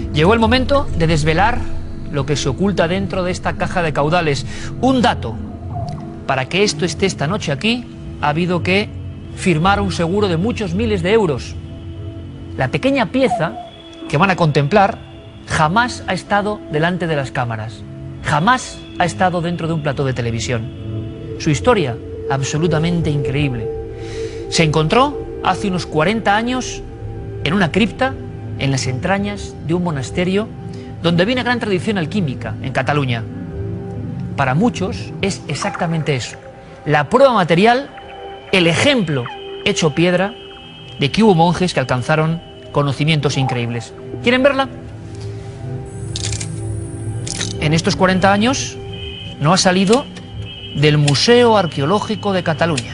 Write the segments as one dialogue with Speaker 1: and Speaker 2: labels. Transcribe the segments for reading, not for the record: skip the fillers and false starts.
Speaker 1: Llegó el momento de desvelar lo que se oculta dentro de esta caja de caudales. Un dato: para que esto esté esta noche aquí, ha habido que firmar un seguro de muchos miles de euros. La pequeña pieza que van a contemplar jamás ha estado delante de las cámaras, jamás ha estado dentro de un plató de televisión. Su historia, absolutamente increíble. Se encontró hace unos 40 años en una cripta en las entrañas de un monasterio donde había una gran tradición alquímica en Cataluña. Para muchos es exactamente eso, la prueba material, el ejemplo hecho piedra de que hubo monjes que alcanzaron conocimientos increíbles. ¿Quieren verla? En estos 40 años no ha salido del Museo Arqueológico de Cataluña.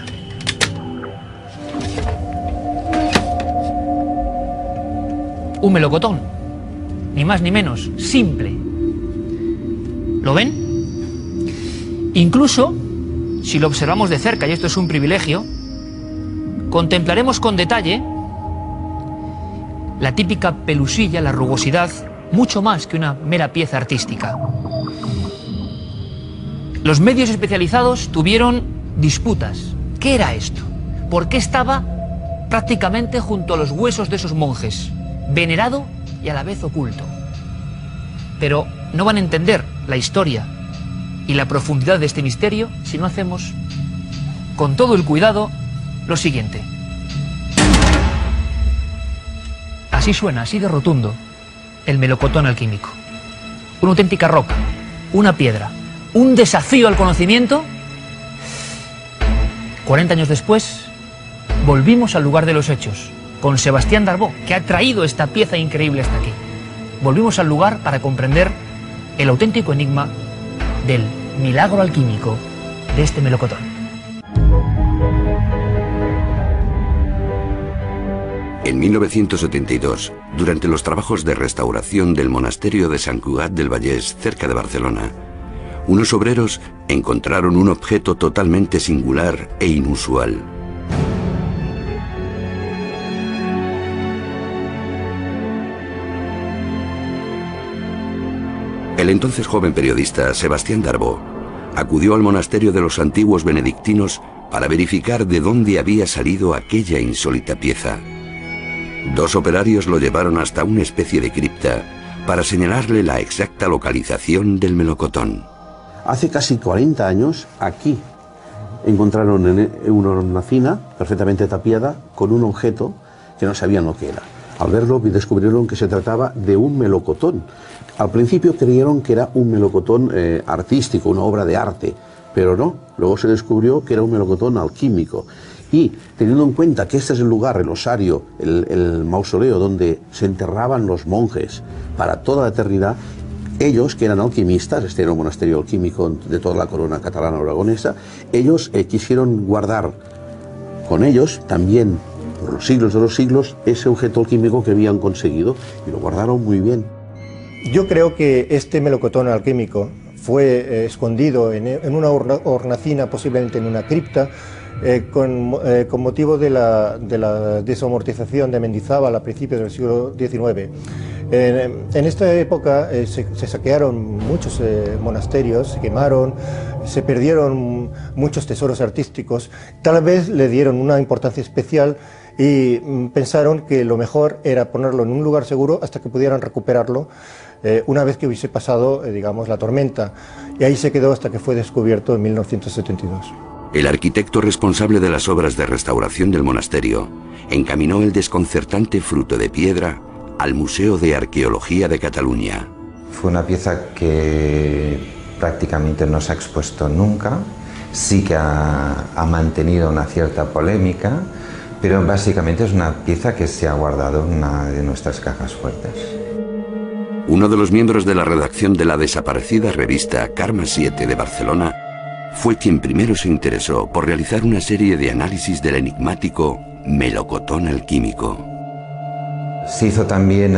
Speaker 1: Un melocotón, ni más ni menos, simple. ¿Lo ven? Incluso, si lo observamos de cerca, y esto es un privilegio, contemplaremos con detalle la típica pelusilla, la rugosidad, mucho más que una mera pieza artística. Los medios especializados tuvieron disputas. ¿Qué era esto? ¿Por qué estaba prácticamente junto a los huesos de esos monjes? Venerado y a la vez oculto. Pero no van a entender la historia y la profundidad de este misterio si no hacemos, con todo el cuidado, lo siguiente. Así suena, así de rotundo, el melocotón alquímico. Una auténtica roca, una piedra, un desafío al conocimiento. 40 años después, volvimos al lugar de los hechos, con Sebastián Darbó, que ha traído esta pieza increíble hasta aquí. Volvimos al lugar para comprender el auténtico enigma del milagro alquímico de este melocotón.
Speaker 2: En 1972, durante los trabajos de restauración del monasterio de Sant Cugat del Vallès, cerca de Barcelona, unos obreros encontraron un objeto totalmente singular e inusual. El entonces joven periodista Sebastián Darbó acudió al monasterio de los antiguos benedictinos para verificar de dónde había salido aquella insólita pieza. Dos operarios lo llevaron hasta una especie de cripta para señalarle la exacta localización del melocotón.
Speaker 3: Hace casi 40 años, aquí, encontraron una hornacina perfectamente tapiada con un objeto que no sabían lo que era. Al verlo, descubrieron que se trataba de un melocotón. Al principio creyeron que era un melocotón artístico, una obra de arte, pero no. Luego se descubrió que era un melocotón alquímico. Y teniendo en cuenta que este es el lugar, el osario, el mausoleo donde se enterraban los monjes para toda la eternidad, ellos, que eran alquimistas, este era un monasterio alquímico de toda la corona catalana aragonesa, ellos quisieron guardar con ellos también, por los siglos de los siglos, ese objeto alquímico que habían conseguido, y lo guardaron muy bien.
Speaker 4: Yo creo que este melocotón alquímico fue escondido en una hornacina, posiblemente en una cripta, con motivo de la desamortización de Mendizábal a principios del siglo XIX. En esta época se saquearon muchos monasterios, se quemaron, se perdieron muchos tesoros artísticos. Tal vez le dieron una importancia especial y pensaron que lo mejor era ponerlo en un lugar seguro hasta que pudieran recuperarlo una vez que hubiese pasado, digamos, la tormenta. Y ahí se quedó hasta que fue descubierto en 1972.
Speaker 2: El arquitecto responsable de las obras de restauración del monasterio encaminó el desconcertante fruto de piedra al Museo de Arqueología de Cataluña.
Speaker 5: Fue una pieza que prácticamente no se ha expuesto nunca, sí que ha mantenido una cierta polémica, pero básicamente es una pieza que se ha guardado en una de nuestras cajas fuertes.
Speaker 2: Uno de los miembros de la redacción de la desaparecida revista Karma 7 de Barcelona fue quien primero se interesó por realizar una serie de análisis del enigmático melocotón alquímico.
Speaker 5: Se hizo también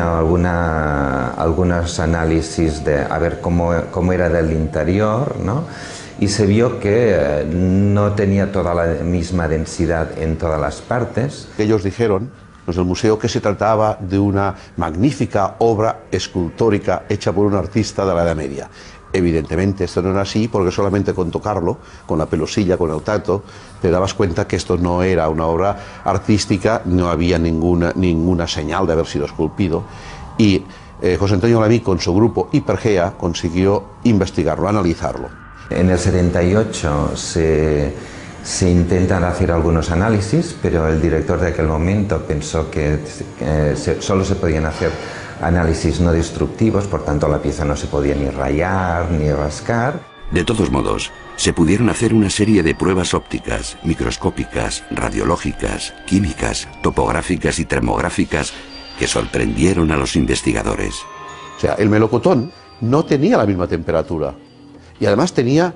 Speaker 5: algunos análisis de a ver cómo era del interior, ¿no? Y se vio que no tenía toda la misma densidad en todas las partes.
Speaker 3: Ellos dijeron los del museo, que se trataba de una magnífica obra escultórica hecha por un artista de la Edad Media. Evidentemente esto no era así, porque solamente con tocarlo, con la pelosilla, con el tacto, te dabas cuenta que esto no era una obra artística, no había ninguna señal de haber sido esculpido, y José Antonio Lamí, con su grupo Hipergea, consiguió investigarlo, analizarlo.
Speaker 5: En el 78 se intentan hacer algunos análisis, pero el director de aquel momento pensó que solo se podían hacer análisis no destructivos, por tanto la pieza no se podía ni rayar ni rascar.
Speaker 2: De todos modos, se pudieron hacer una serie de pruebas ópticas, microscópicas, radiológicas, químicas, topográficas y termográficas que sorprendieron a los investigadores.
Speaker 3: O sea, el melocotón no tenía la misma temperatura y además tenía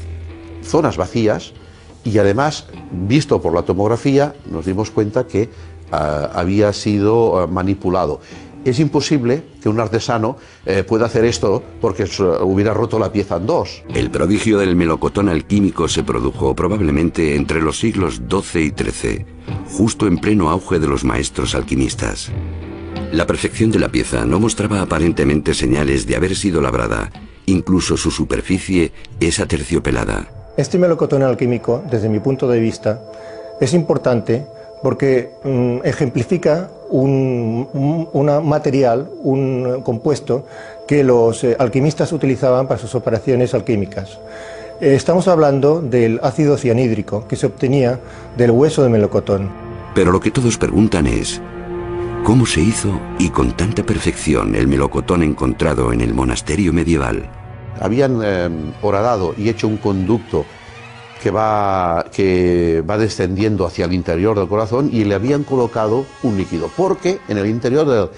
Speaker 3: zonas vacías, y además, visto por la tomografía, nos dimos cuenta que había sido manipulado. Es imposible que un artesano pueda hacer esto porque hubiera roto la pieza en dos.
Speaker 2: El prodigio del melocotón alquímico se produjo probablemente entre los siglos XII y XIII, justo en pleno auge de los maestros alquimistas. La perfección de la pieza no mostraba aparentemente señales de haber sido labrada, incluso su superficie es aterciopelada.
Speaker 4: Este melocotón alquímico, desde mi punto de vista, es importante porque ejemplifica un material, un compuesto que los alquimistas utilizaban para sus operaciones alquímicas. Estamos hablando del ácido cianhídrico que se obtenía del hueso de melocotón.
Speaker 2: Pero lo que todos preguntan es, ¿cómo se hizo y con tanta perfección el melocotón encontrado en el monasterio medieval?
Speaker 3: Habían horadado y hecho un conducto que va descendiendo hacia el interior del corazón, y le habían colocado un líquido, porque en el interior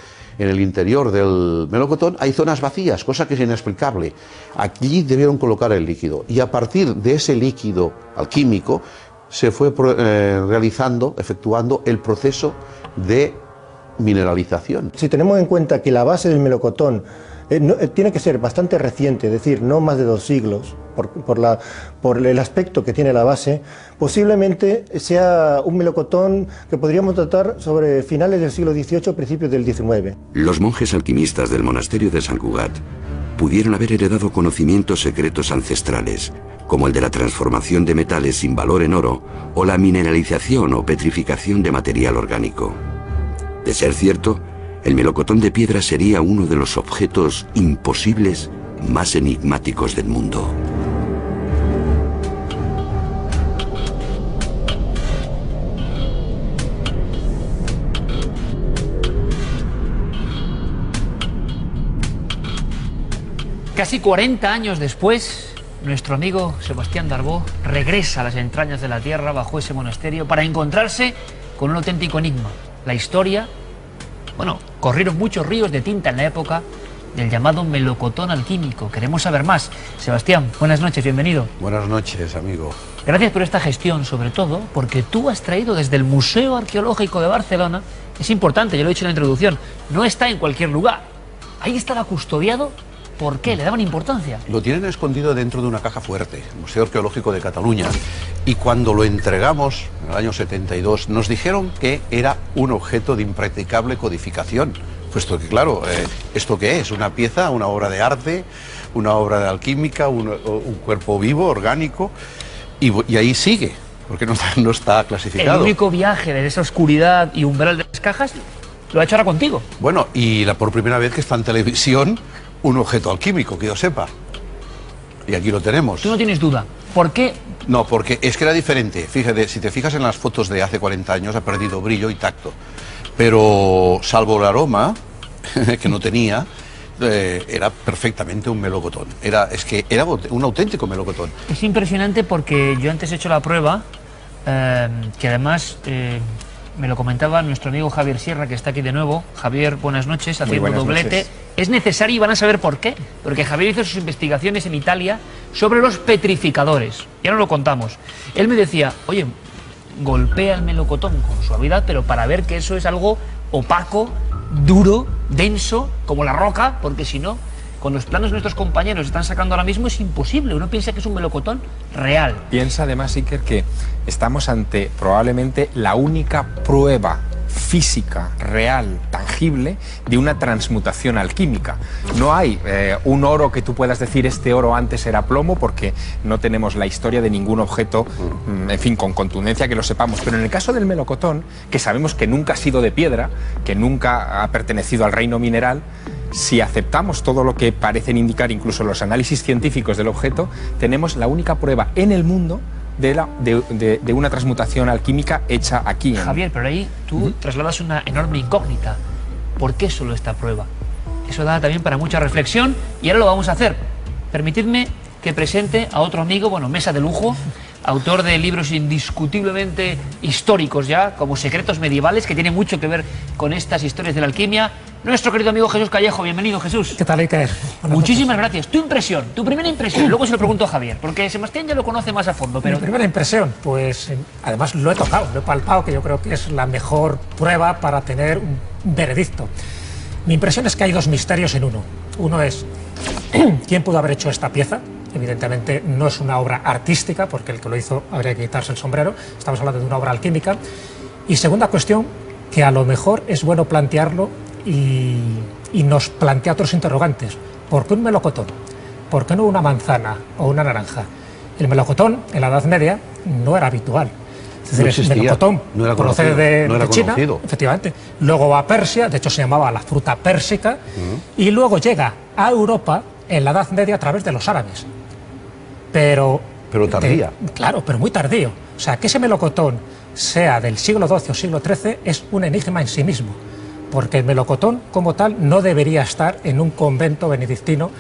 Speaker 3: del melocotón hay zonas vacías, cosa que es inexplicable. Allí debieron colocar el líquido, y a partir de ese líquido alquímico se fue efectuando el proceso de mineralización. Si tenemos en cuenta que la base del melocotón tiene que ser bastante reciente, es decir, no más de 2 siglos, por el aspecto que tiene la base, posiblemente sea un melocotón que podríamos tratar sobre finales del siglo XVIII, principios del XIX.
Speaker 2: Los monjes alquimistas del monasterio de Sant Cugat pudieron haber heredado conocimientos secretos ancestrales, como el de la transformación de metales sin valor en oro o la mineralización o petrificación de material orgánico. De ser cierto, el melocotón de piedra sería uno de los objetos imposibles más enigmáticos del mundo.
Speaker 1: Casi 40 años después, nuestro amigo Sebastián Darbó regresa a las entrañas de la tierra bajo ese monasterio para encontrarse con un auténtico enigma. La historia, bueno, corrieron muchos ríos de tinta en la época del llamado melocotón alquímico. Queremos saber más. Sebastián, buenas noches, bienvenido.
Speaker 3: Buenas noches, amigo.
Speaker 1: Gracias por esta gestión, sobre todo porque tú has traído desde el Museo Arqueológico de Barcelona, es importante, ya lo he dicho en la introducción, no está en cualquier lugar. Ahí estaba custodiado. ¿Por qué? ¿Le daban importancia?
Speaker 3: Lo tienen escondido dentro de una caja fuerte, el Museo Arqueológico de Cataluña, y cuando lo entregamos en el año 72 nos dijeron que era un objeto de impracticable codificación, puesto que claro, ¿esto qué es? ¿Una pieza, una obra de arte, una obra de alquímica, un cuerpo vivo, orgánico? Y ahí sigue, porque no está clasificado.
Speaker 1: El único viaje de esa oscuridad y umbral de las cajas lo ha hecho ahora contigo.
Speaker 3: Bueno, y por primera vez que está en televisión un objeto alquímico, que yo sepa. Y aquí lo tenemos.
Speaker 1: Tú no tienes duda. ¿Por qué?
Speaker 3: No, porque es que era diferente. Fíjate, si te fijas en las fotos de hace 40 años, ha perdido brillo y tacto. Pero, salvo el aroma, que no tenía, era perfectamente un melocotón. Es que era un auténtico melocotón.
Speaker 1: Es impresionante porque yo antes he hecho la prueba, que además me lo comentaba nuestro amigo Javier Sierra, que está aquí de nuevo. Javier, buenas noches, haciendo doblete. Noches. Es necesario y van a saber por qué. Porque Javier hizo sus investigaciones en Italia sobre los petrificadores. Ya no lo contamos. Él me decía, oye, golpea el melocotón con suavidad, pero para ver que eso es algo opaco, duro, denso, como la roca, porque si no, con los planos que nuestros compañeros están sacando ahora mismo es imposible. Uno piensa que es un melocotón real.
Speaker 6: Piensa además, Iker, que estamos ante probablemente la única prueba física, real, tangible, de una transmutación alquímica. No hay un oro que tú puedas decir este oro antes era plomo, porque no tenemos la historia de ningún objeto, en fin, con contundencia que lo sepamos. Pero en el caso del melocotón, que sabemos que nunca ha sido de piedra, que nunca ha pertenecido al reino mineral, si aceptamos todo lo que parecen indicar incluso los análisis científicos del objeto, tenemos la única prueba en el mundo de una transmutación alquímica hecha aquí.
Speaker 1: Javier, pero ahí tú trasladas una enorme incógnita. ¿Por qué solo esta prueba? Eso da también para mucha reflexión y ahora lo vamos a hacer. Permitidme que presente a otro amigo, bueno, mesa de lujo, autor de libros indiscutiblemente históricos ya, como Secretos Medievales, que tiene mucho que ver con estas historias de la alquimia. Nuestro querido amigo Jesús Callejo. Bienvenido, Jesús.
Speaker 7: ¿Qué tal, Iker?
Speaker 1: Muchísimas gracias. Tu impresión, tu primera impresión, luego se lo pregunto a Javier, porque Sebastián ya lo conoce más a fondo, pero...
Speaker 7: Mi primera impresión, pues además lo he tocado, lo he palpado, que yo creo que es la mejor prueba para tener un veredicto. Mi impresión es que hay dos misterios en uno. Uno es, ¿quién pudo haber hecho esta pieza? Evidentemente no es una obra artística, porque el que lo hizo habría que quitarse el sombrero. Estamos hablando de una obra alquímica. Y segunda cuestión, que a lo mejor es bueno plantearlo y nos plantea otros interrogantes. ¿Por qué un melocotón? ¿Por qué no una manzana o una naranja? El melocotón en la Edad Media no era habitual. Es decir, el melocotón procede de China, efectivamente. Luego va a Persia, de hecho se llamaba la fruta pérsica, y luego llega a Europa en la Edad Media a través de los árabes. Pero tardía. Claro, pero muy tardío. O sea, que ese melocotón sea del siglo XII o siglo XIII es un enigma en sí mismo, porque el melocotón como tal no debería estar en un convento benedictino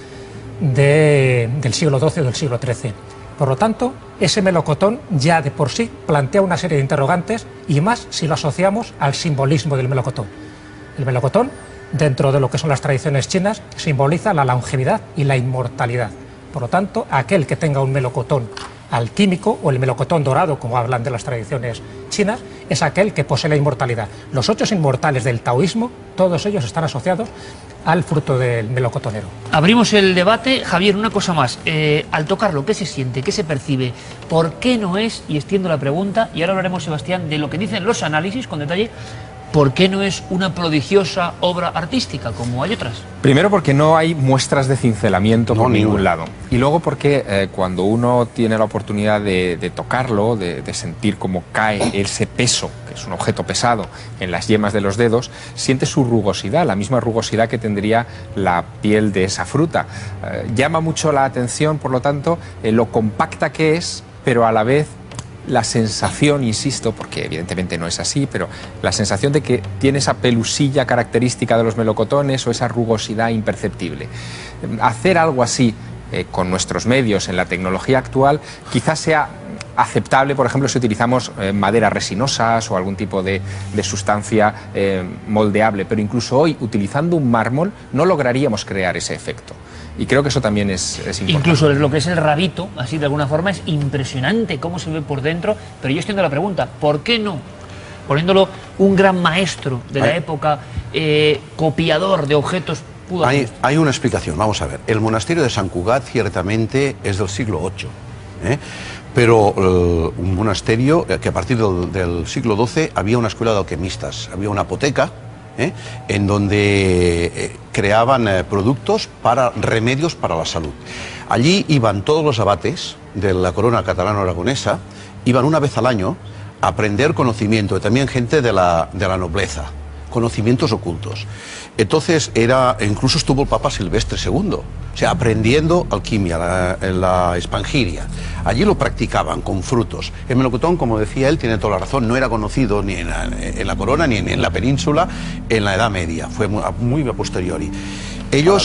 Speaker 7: del siglo XII o del siglo XIII. Por lo tanto, ese melocotón ya de por sí plantea una serie de interrogantes, y más si lo asociamos al simbolismo del melocotón. El melocotón, dentro de lo que son las tradiciones chinas, simboliza la longevidad y la inmortalidad. Por lo tanto, aquel que tenga un melocotón alquímico o el melocotón dorado, como hablan de las tradiciones chinas, es aquel que posee la inmortalidad. Los 8 inmortales del taoísmo, todos ellos están asociados al fruto del melocotonero.
Speaker 1: Abrimos el debate. Javier, una cosa más. Al tocarlo, ¿qué se siente? ¿Qué se percibe? ¿Por qué no es? Y extiendo la pregunta, y ahora hablaremos, Sebastián, de lo que dicen los análisis con detalle. ¿Por qué no es una prodigiosa obra artística como hay otras?
Speaker 6: Primero porque no hay muestras de cincelamiento por ningún lado. Y luego porque cuando uno tiene la oportunidad de tocarlo, de sentir cómo cae ese peso, que es un objeto pesado, en las yemas de los dedos, siente su rugosidad, la misma rugosidad que tendría la piel de esa fruta. Llama mucho la atención, por lo tanto, lo compacta que es, pero a la vez la sensación, insisto, porque evidentemente no es así, pero la sensación de que tiene esa pelusilla característica de los melocotones o esa rugosidad imperceptible. Hacer algo así con nuestros medios en la tecnología actual quizás sea aceptable, por ejemplo, si utilizamos maderas resinosas o algún tipo de sustancia moldeable, pero incluso hoy, utilizando un mármol, no lograríamos crear ese efecto. Y creo que eso también es importante.
Speaker 1: Incluso lo que es el rabito, así de alguna forma, es impresionante cómo se ve por dentro, pero yo extiendo la pregunta, ¿por qué no? Poniéndolo un gran maestro de la época, copiador de objetos, pudo hacer esto.
Speaker 3: Hay una explicación, vamos a ver. El monasterio de Sant Cugat ciertamente es del siglo VIII, pero un monasterio que a partir del siglo XII había una escuela de alquimistas, había una apoteca, en donde creaban productos para remedios para la salud. Allí iban todos los abates de la corona catalano-aragonesa, iban una vez al año a aprender conocimiento, y también gente de la nobleza, conocimientos ocultos. Entonces incluso estuvo el Papa Silvestre II, o sea, aprendiendo alquimia, la espangiria. Allí lo practicaban con frutos. El melocotón, como decía él, tiene toda la razón, no era conocido ni en la corona ni en la península en la Edad Media, fue muy a posteriori. Ellos,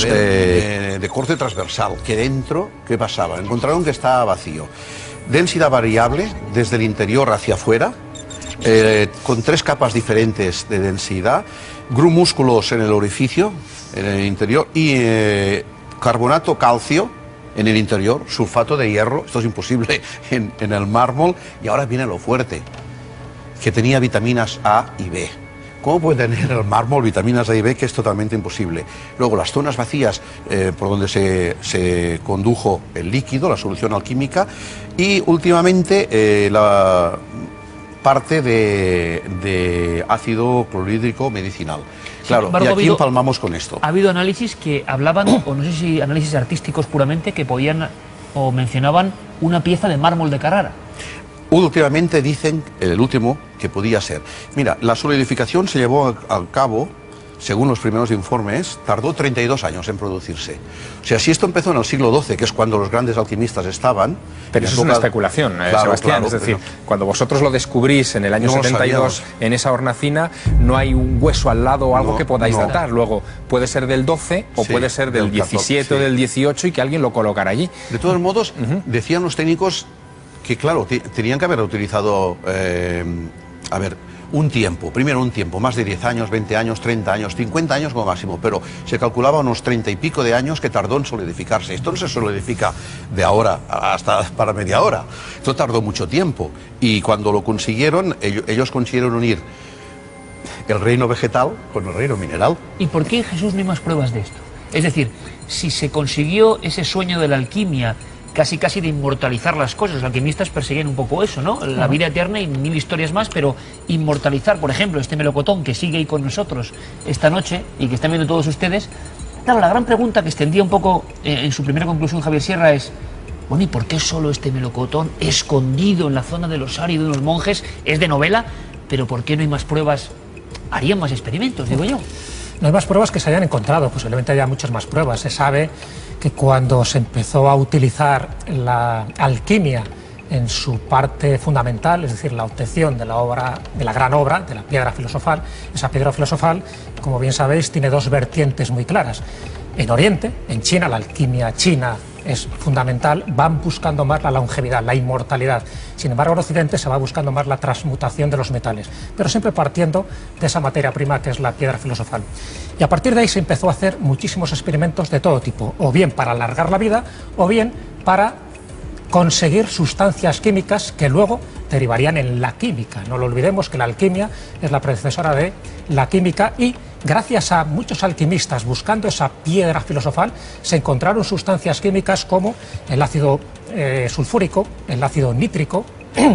Speaker 3: de corte transversal, que dentro, ¿qué pasaba? Encontraron que estaba vacío. Densidad variable desde el interior hacia afuera, con 3 capas diferentes de densidad, grumúsculos en el orificio, en el interior, y carbonato calcio en el interior, sulfato de hierro, esto es imposible en el mármol, y ahora viene lo fuerte, que tenía vitaminas A y B. ¿Cómo puede tener el mármol vitaminas A y B, que es totalmente imposible? Luego las zonas vacías por donde se condujo el líquido, la solución alquímica, y últimamente parte de ácido clorhídrico medicinal. Claro, y aquí empalmamos con esto.
Speaker 1: Ha habido análisis que hablaban, o no sé si análisis artísticos puramente, que podían o mencionaban una pieza de mármol de Carrara.
Speaker 3: Últimamente dicen, el último, que podía ser. Mira, la solidificación se llevó a cabo, según los primeros informes, tardó 32 años en producirse. O sea, si esto empezó en el siglo XII, que es cuando los grandes alquimistas estaban...
Speaker 6: Pero eso es una especulación, claro, Sebastián. Claro, es decir, cuando vosotros lo descubrís en el año 72 en esa hornacina, no hay un hueso al lado o algo que podáis datar. Luego, puede ser del 12 o puede ser del 17 o del 18 y que alguien lo colocara allí.
Speaker 3: De todos modos, decían los técnicos que, claro, tenían que haber utilizado... un tiempo, primero un tiempo, más de 10 años, 20 años, 30 años, 50 años como máximo, pero se calculaba unos 30 y pico de años que tardó en solidificarse. Esto no se solidifica de ahora hasta para media hora, esto tardó mucho tiempo, y cuando lo consiguieron, ellos consiguieron unir el reino vegetal con el reino mineral.
Speaker 1: ¿Y por qué, Jesús, no hay más pruebas de esto? Es decir, si se consiguió ese sueño de la alquimia, casi de inmortalizar las cosas. Los alquimistas perseguían un poco eso, ¿no? La vida eterna y mil historias más, pero inmortalizar, por ejemplo, este melocotón que sigue ahí con nosotros esta noche y que están viendo todos ustedes. Claro, la gran pregunta que extendía un poco en su primera conclusión Javier Sierra es, bueno, ¿y por qué solo este melocotón escondido en la zona del osario de unos monjes? Es de novela, pero ¿por qué no hay más pruebas? Harían más experimentos, digo yo.
Speaker 7: No hay más pruebas que se hayan encontrado, posiblemente haya muchas más pruebas. Se sabe que cuando se empezó a utilizar la alquimia en su parte fundamental, es decir, la obtención de la obra, de la gran obra, de la piedra filosofal, esa piedra filosofal, como bien sabéis, tiene dos vertientes muy claras. En Oriente, en China, la alquimia china es fundamental, van buscando más la longevidad, la inmortalidad. Sin embargo, en Occidente se va buscando más la transmutación de los metales, pero siempre partiendo de esa materia prima que es la piedra filosofal. Y a partir de ahí se empezó a hacer muchísimos experimentos de todo tipo, o bien para alargar la vida, o bien para conseguir sustancias químicas que luego derivarían en la química. No lo olvidemos que la alquimia es la predecesora de la química y gracias a muchos alquimistas buscando esa piedra filosofal se encontraron sustancias químicas como el ácido sulfúrico, el ácido nítrico,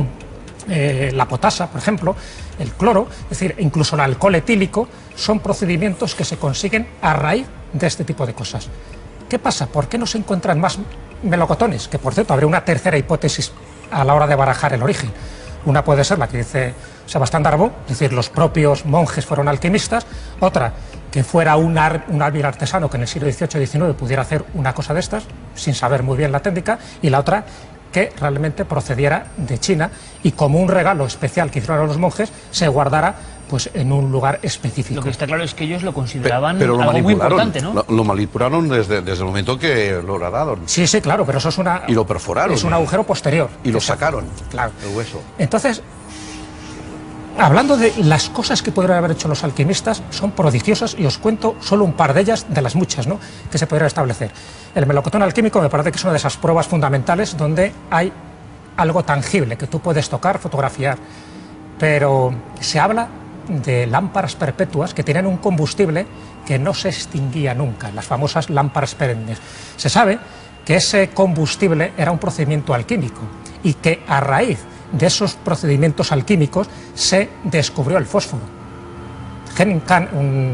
Speaker 7: la potasa, por ejemplo, el cloro, es decir, incluso el alcohol etílico, son procedimientos que se consiguen a raíz de este tipo de cosas. ¿Qué pasa? ¿Por qué no se encuentran más melocotones? Que, por cierto, habría una tercera hipótesis a la hora de barajar el origen. Una puede ser la que dice Sebastián Darbo, es decir, los propios monjes fueron alquimistas. Otra, que fuera un hábil artesano que en el siglo XVIII y XIX pudiera hacer una cosa de estas, sin saber muy bien la técnica. Y la otra, que realmente procediera de China y como un regalo especial que hicieron a los monjes, se guardara pues en un lugar específico.
Speaker 1: Lo que está claro es que ellos lo consideraban algo muy importante, ¿no?
Speaker 3: Lo manipularon desde el momento que lo grabaron.
Speaker 7: Sí, sí, claro, pero eso es una...
Speaker 3: Y lo perforaron.
Speaker 7: Es un agujero posterior.
Speaker 3: Y lo sacaron,
Speaker 7: claro,
Speaker 3: el hueso.
Speaker 7: Entonces, hablando de las cosas que podrían haber hecho los alquimistas, son prodigiosas y os cuento solo un par de ellas, de las muchas, ¿no?, que se podrían establecer. El melocotón alquímico me parece que es una de esas pruebas fundamentales donde hay algo tangible que tú puedes tocar, fotografiar, pero se habla de lámparas perpetuas que tienen un combustible que no se extinguía nunca, las famosas lámparas perennes. Se sabe que ese combustible era un procedimiento alquímico y que a raíz de esos procedimientos alquímicos se descubrió el fósforo. Henning Kahn,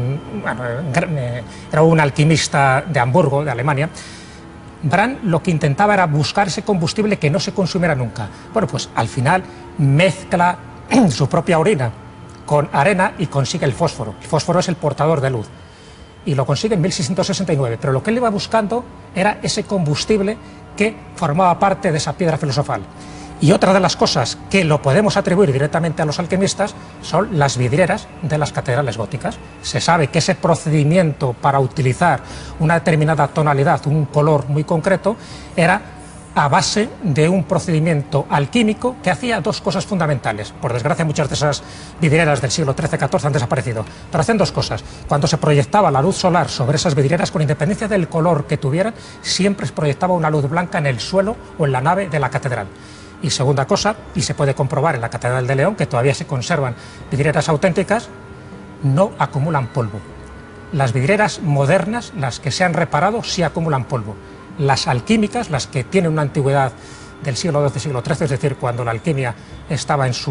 Speaker 7: era un alquimista de Hamburgo, de Alemania. Brand lo que intentaba era buscar ese combustible que no se consumiera nunca. Bueno, pues al final mezcla su propia orina con arena y consigue el fósforo. El fósforo es el portador de luz. Y lo consigue en 1669. Pero lo que él iba buscando era ese combustible que formaba parte de esa piedra filosofal. Y otra de las cosas que lo podemos atribuir directamente a los alquimistas son las vidrieras de las catedrales góticas. Se sabe que ese procedimiento para utilizar una determinada tonalidad, un color muy concreto, era a base de un procedimiento alquímico que hacía dos cosas fundamentales. Por desgracia, muchas de esas vidrieras del siglo XIII-XIV han desaparecido, pero hacían dos cosas. Cuando se proyectaba la luz solar sobre esas vidrieras, con independencia del color que tuvieran, siempre se proyectaba una luz blanca en el suelo o en la nave de la catedral. Y segunda cosa, y se puede comprobar en la Catedral de León, que todavía se conservan vidrieras auténticas, no acumulan polvo. Las vidrieras modernas, las que se han reparado, sí acumulan polvo. Las alquímicas, las que tienen una antigüedad del siglo XII, siglo XIII, es decir, cuando la alquimia estaba en su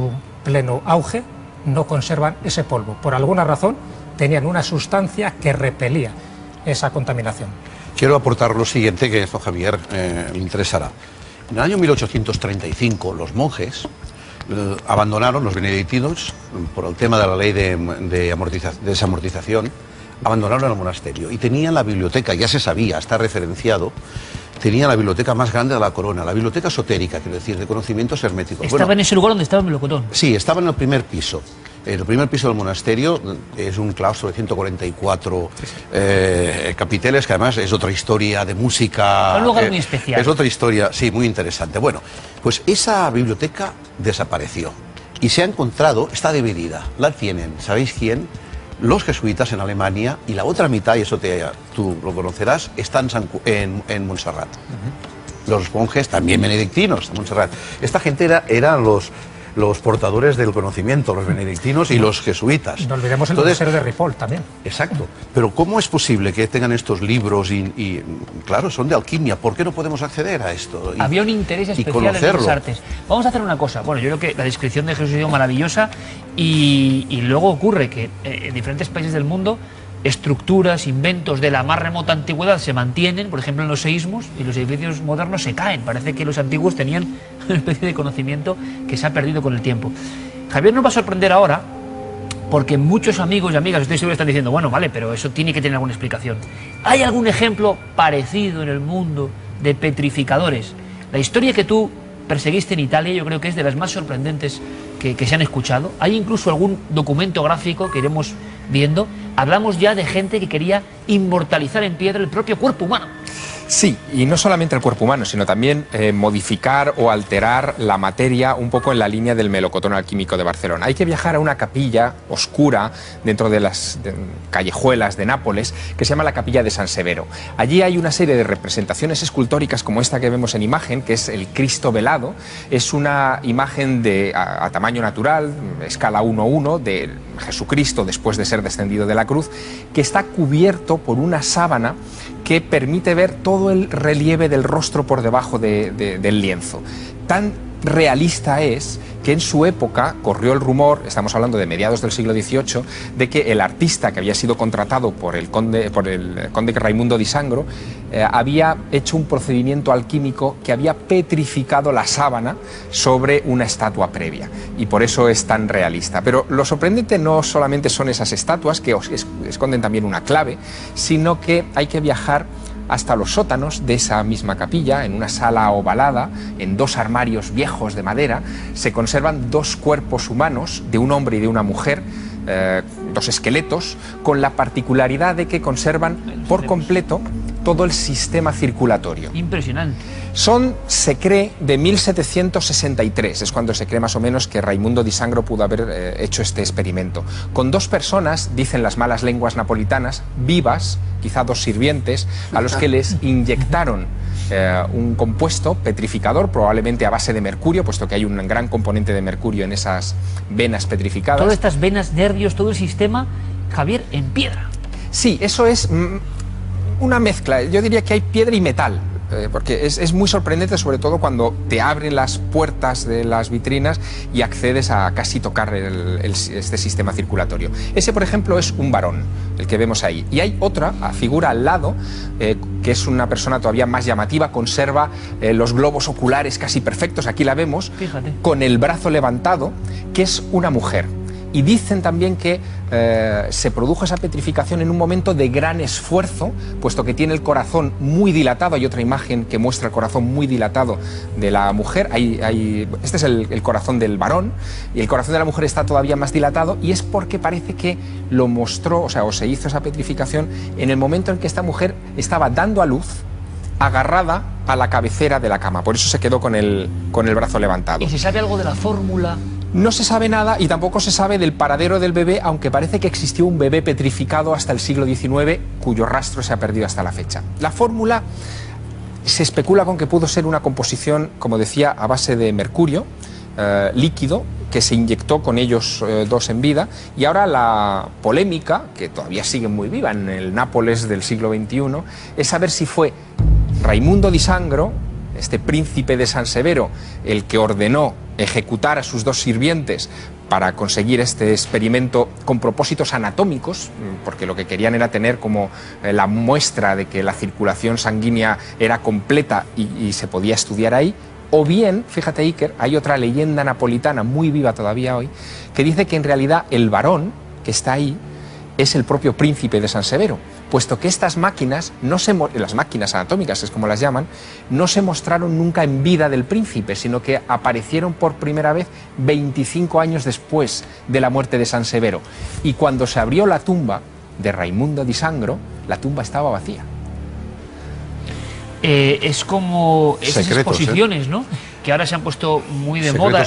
Speaker 7: pleno auge, no conservan ese polvo. Por alguna razón tenían una sustancia que repelía esa contaminación.
Speaker 3: Quiero aportar lo siguiente, que esto a Javier le interesará. En el año 1835 los monjes abandonaron, los benedictinos, por el tema de la ley de desamortización, abandonaron el monasterio y tenían la biblioteca, ya se sabía, está referenciado, tenía la biblioteca más grande de la corona, la biblioteca esotérica, quiero decir, de conocimientos herméticos.
Speaker 1: Estaba en ese lugar donde estaba el melocotón.
Speaker 3: Sí, estaba en el primer piso. El primer piso del monasterio es un claustro de 144 capiteles, que además es otra historia de música.
Speaker 1: Un lugar muy especial.
Speaker 3: Es otra historia, sí, muy interesante. Bueno, pues esa biblioteca desapareció y se ha encontrado, está dividida. La tienen, ¿sabéis quién? Los jesuitas en Alemania, y la otra mitad, y eso tú lo conocerás, está en Montserrat. Los monjes también benedictinos de Montserrat. Esta gente eran los portadores del conocimiento, los benedictinos y los jesuitas.
Speaker 7: No olvidemos el monasterio de Ripoll también.
Speaker 3: Exacto. Pero ¿cómo es posible que tengan estos libros y claro, son de alquimia? ¿Por qué no podemos acceder a esto?
Speaker 1: Había un interés especial en las artes. Vamos a hacer una cosa. Bueno, yo creo que la descripción de Jesús ha sido maravillosa y luego ocurre que en diferentes países del mundo estructuras, inventos de la más remota antigüedad se mantienen, por ejemplo en los seísmos, y los edificios modernos se caen. Parece que los antiguos tenían una especie de conocimiento que se ha perdido con el tiempo. Javier nos va a sorprender ahora, porque muchos amigos y amigas, estoy seguro, están diciendo, bueno, vale, pero eso tiene que tener alguna explicación. ¿Hay algún ejemplo parecido en el mundo de petrificadores? La historia que tú perseguiste en Italia yo creo que es de las más sorprendentes que se han escuchado. Hay incluso algún documento gráfico que iremos viendo. Hablamos ya de gente que quería inmortalizar en piedra el propio cuerpo humano.
Speaker 6: Sí, y no solamente el cuerpo humano, sino también modificar o alterar la materia un poco en la línea del melocotón alquímico de Barcelona. Hay que viajar a una capilla oscura dentro de las callejuelas de Nápoles que se llama la Capilla de San Severo. Allí hay una serie de representaciones escultóricas como esta que vemos en imagen, que es el Cristo velado. Es una imagen a tamaño natural, escala 1:1, de Jesucristo después de ser descendido de la cruz, que está cubierto por una sábana que permite ver todo el relieve del rostro por debajo del lienzo. Tan realista es que en su época corrió el rumor, estamos hablando de mediados del siglo XVIII, de que el artista que había sido contratado por el conde Raimundo di Sangro había hecho un procedimiento alquímico que había petrificado la sábana sobre una estatua previa, y por eso es tan realista. Pero lo sorprendente no solamente son esas estatuas que esconden también una clave, sino que hay que viajar hasta los sótanos de esa misma capilla. En una sala ovalada, en dos armarios viejos de madera, se conservan dos cuerpos humanos, de un hombre y de una mujer, dos esqueletos, con la particularidad de que conservan por completo todo el sistema circulatorio.
Speaker 1: Impresionante.
Speaker 6: Se cree, de 1763, es cuando se cree más o menos que Raimundo di Sangro pudo haber hecho este experimento. Con dos personas, dicen las malas lenguas napolitanas, vivas, quizá dos sirvientes, a los que les inyectaron un compuesto petrificador, probablemente a base de mercurio, puesto que hay un gran componente de mercurio en esas venas petrificadas.
Speaker 1: Todas estas venas, nervios, todo el sistema, Javier, en piedra.
Speaker 6: Sí, eso es una mezcla. Yo diría que hay piedra y metal, porque es muy sorprendente, sobre todo cuando te abren las puertas de las vitrinas y accedes a casi tocar este sistema circulatorio. Ese, por ejemplo, es un varón, el que vemos ahí. Y hay otra figura al lado, que es una persona todavía más llamativa, conserva los globos oculares casi perfectos, aquí la vemos, fíjate, con el brazo levantado, que es una mujer. Y dicen también que se produjo esa petrificación en un momento de gran esfuerzo, puesto que tiene el corazón muy dilatado. Hay otra imagen que muestra el corazón muy dilatado de la mujer. Este es el corazón del varón, y el corazón de la mujer está todavía más dilatado, y es porque parece que lo mostró, o se hizo esa petrificación en el momento en que esta mujer estaba dando a luz, agarrada a la cabecera de la cama. Por eso se quedó con el brazo levantado.
Speaker 1: ¿Y se sabe algo de la fórmula?
Speaker 6: No se sabe nada, y tampoco se sabe del paradero del bebé, aunque parece que existió un bebé petrificado hasta el siglo XIX, cuyo rastro se ha perdido hasta la fecha. La fórmula se especula con que pudo ser una composición, como decía, a base de mercurio líquido, que se inyectó con ellos dos en vida, y ahora la polémica, que todavía sigue muy viva en el Nápoles del siglo XXI, es saber si fue Raimundo di Sangro, este príncipe de San Severo, el que ordenó ejecutar a sus dos sirvientes para conseguir este experimento con propósitos anatómicos, porque lo que querían era tener como la muestra de que la circulación sanguínea era completa y se podía estudiar ahí. O bien, fíjate Iker, hay otra leyenda napolitana muy viva todavía hoy, que dice que en realidad el varón que está ahí es el propio príncipe de San Severo, puesto que estas máquinas, las máquinas anatómicas es como las llaman, no se mostraron nunca en vida del príncipe, sino que aparecieron por primera vez 25 años después de la muerte de San Severo. Y cuando se abrió la tumba de Raimundo di Sangro, la tumba estaba vacía.
Speaker 1: Es como esas
Speaker 8: Secretos,
Speaker 1: exposiciones, ¿no?, que ahora se han puesto muy de moda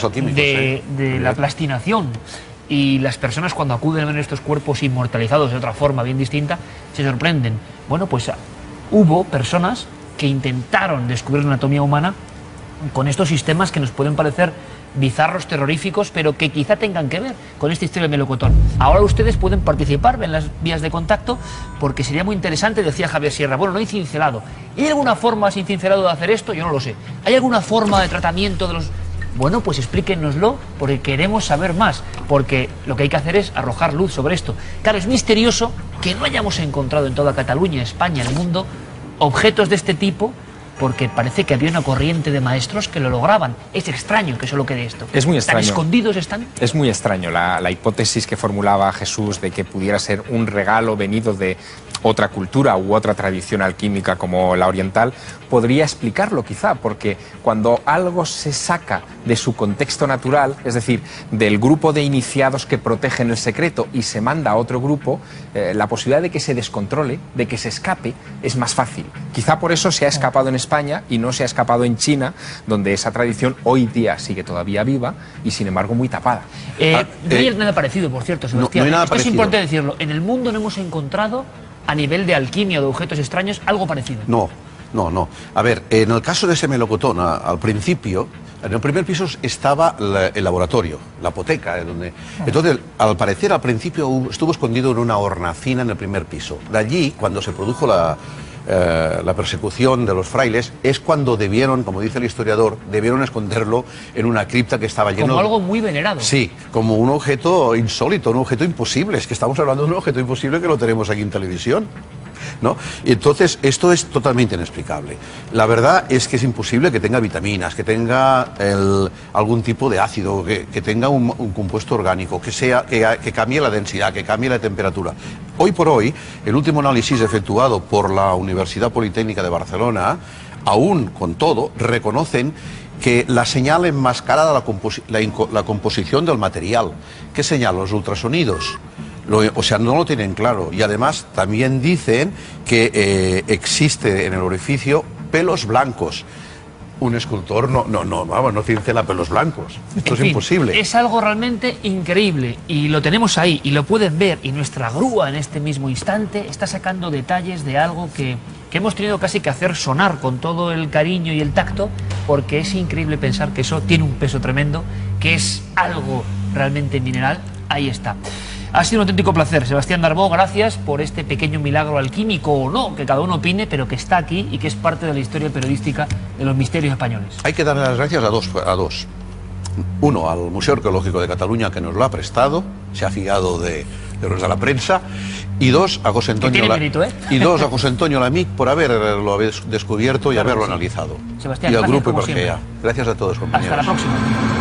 Speaker 1: de la plastinación. Y las personas cuando acuden a ver estos cuerpos inmortalizados de otra forma bien distinta, se sorprenden. Bueno, pues hubo personas que intentaron descubrir la anatomía humana con estos sistemas que nos pueden parecer bizarros, terroríficos, pero que quizá tengan que ver con esta historia del melocotón. Ahora ustedes pueden participar, ven las vías de contacto, porque sería muy interesante, decía Javier Sierra, bueno, no hay cincelado. ¿Hay alguna forma sin cincelado de hacer esto? Yo no lo sé. ¿Hay alguna forma de tratamiento de los...? Bueno, pues explíquenoslo, porque queremos saber más, porque lo que hay que hacer es arrojar luz sobre esto. Claro, es misterioso que no hayamos encontrado en toda Cataluña, España, el mundo, objetos de este tipo, porque parece que había una corriente de maestros que lo lograban. Es extraño que solo quede esto.
Speaker 6: Es muy extraño.
Speaker 1: ¿Tan escondidos están?
Speaker 6: Es muy extraño la hipótesis que formulaba Jesús de que pudiera ser un regalo venido de otra cultura u otra tradición alquímica como la oriental. Podría explicarlo quizá, porque cuando algo se saca de su contexto natural, es decir, del grupo de iniciados que protegen el secreto y se manda a otro grupo, la posibilidad de que se descontrole, de que se escape, es más fácil. Quizá por eso se ha escapado en España y no se ha escapado en China, donde esa tradición hoy día sigue todavía viva y sin embargo muy tapada.
Speaker 1: No hay nada parecido, por cierto, Sebastián.
Speaker 3: No hay nada
Speaker 1: Esto
Speaker 3: parecido.
Speaker 1: es importante decirlo. En el mundo no hemos encontrado, a nivel de alquimia o de objetos extraños, algo parecido.
Speaker 3: No. A ver, en el caso de ese melocotón, al principio, en el primer piso estaba el laboratorio, la apoteca, donde... Entonces, al parecer, al principio estuvo escondido en una hornacina en el primer piso. De allí, cuando se produjo la persecución de los frailes, es cuando debieron, como dice el historiador, debieron esconderlo en una cripta que estaba lleno...
Speaker 1: Como algo muy venerado.
Speaker 3: Sí, como un objeto insólito, un objeto imposible. Es que estamos hablando de un objeto imposible que lo tenemos aquí en televisión, ¿no? Y entonces, esto es totalmente inexplicable. La verdad es que es imposible que tenga vitaminas, que tenga algún tipo de ácido, que tenga un compuesto orgánico, que cambie la densidad, que cambie la temperatura. Hoy por hoy, el último análisis efectuado por la Universidad Politécnica de Barcelona, aún con todo, reconocen que la señal enmascara la composición del material. ¿Qué señal? Los ultrasonidos. O sea, no lo tienen claro. Y además también dicen que existe en el orificio pelos blancos. Un escultor no cincela pelos blancos. Esto es imposible.
Speaker 1: Es algo realmente increíble y lo tenemos ahí y lo pueden ver, y nuestra grúa en este mismo instante está sacando detalles de algo que hemos tenido casi que hacer sonar con todo el cariño y el tacto, porque es increíble pensar que eso tiene un peso tremendo, que es algo realmente mineral. Ahí está. Ha sido un auténtico placer, Sebastián Darbó, gracias por este pequeño milagro alquímico o no, que cada uno opine, pero que está aquí y que es parte de la historia periodística de los misterios españoles.
Speaker 3: Hay que darle las gracias a dos. Uno, al Museo Arqueológico de Cataluña, que nos lo ha prestado, se ha fiado de los de la prensa, y dos, a José Antonio a José Antonio Lamic por haberlo descubierto y haberlo analizado.
Speaker 1: Sebastián,
Speaker 3: y al grupo
Speaker 1: Ibergea.
Speaker 3: Gracias a todos, compañeros.
Speaker 1: Hasta la próxima.